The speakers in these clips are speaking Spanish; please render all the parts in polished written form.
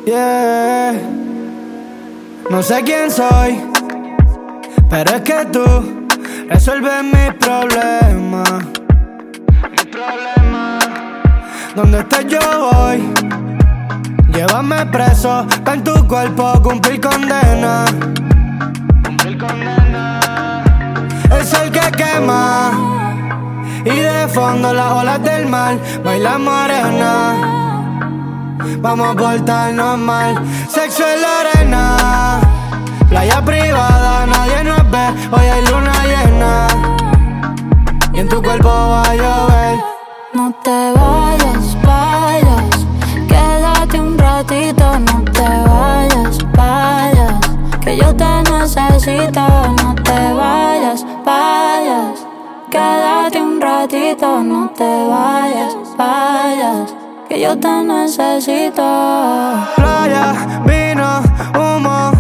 Yeah. No sé quién soy, pero es que tú resuelves mis problemas. Mis problemas. Donde estés yo voy. Llévame preso, pa' en tu cuerpo cumplir condena. Cumplir condena. El sol que quema y de fondo las olas del mar. Bailamos arena. Vamos a portarnos mal. Sexo en la arena, playa privada, nadie nos ve. Hoy hay luna llena y en tu cuerpo va a llover. No te vayas, vayas, quédate un ratito. No te vayas, vayas, que yo te necesito. No te vayas, vayas, quédate un ratito. No te vayas, vayas, que yo te necesito. Playa, vino, humo.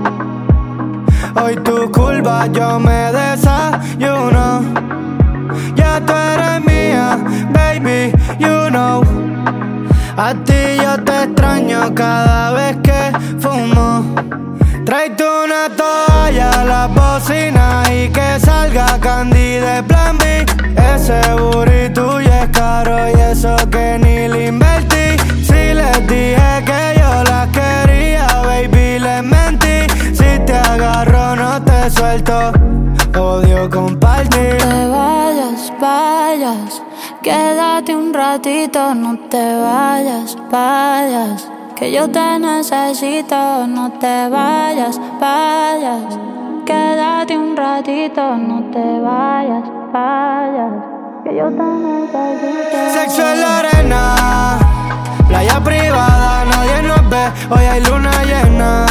Hoy tu culpa yo me desayuno. Ya tú eres mía, baby, you know. A ti yo te extraño cada vez que fumo. Tráete una toalla, las bocinas y que salga Candy de Plan B. Ese booty tuyo es caro y eso que ni le invertí. Si les dije que yo las quería, baby, les mentí. Si te agarro no te suelto, odio compartir. No te vayas, vayas, quédate un ratito. No te vayas, vayas, que yo te necesito. No te vayas, vayas, quédate un ratito. No te vayas, vayas, que yo te necesito. Sexo en la arena, playa privada, nadie nos ve. Hoy hay luna llena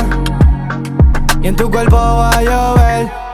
y en tu cuerpo va a llover.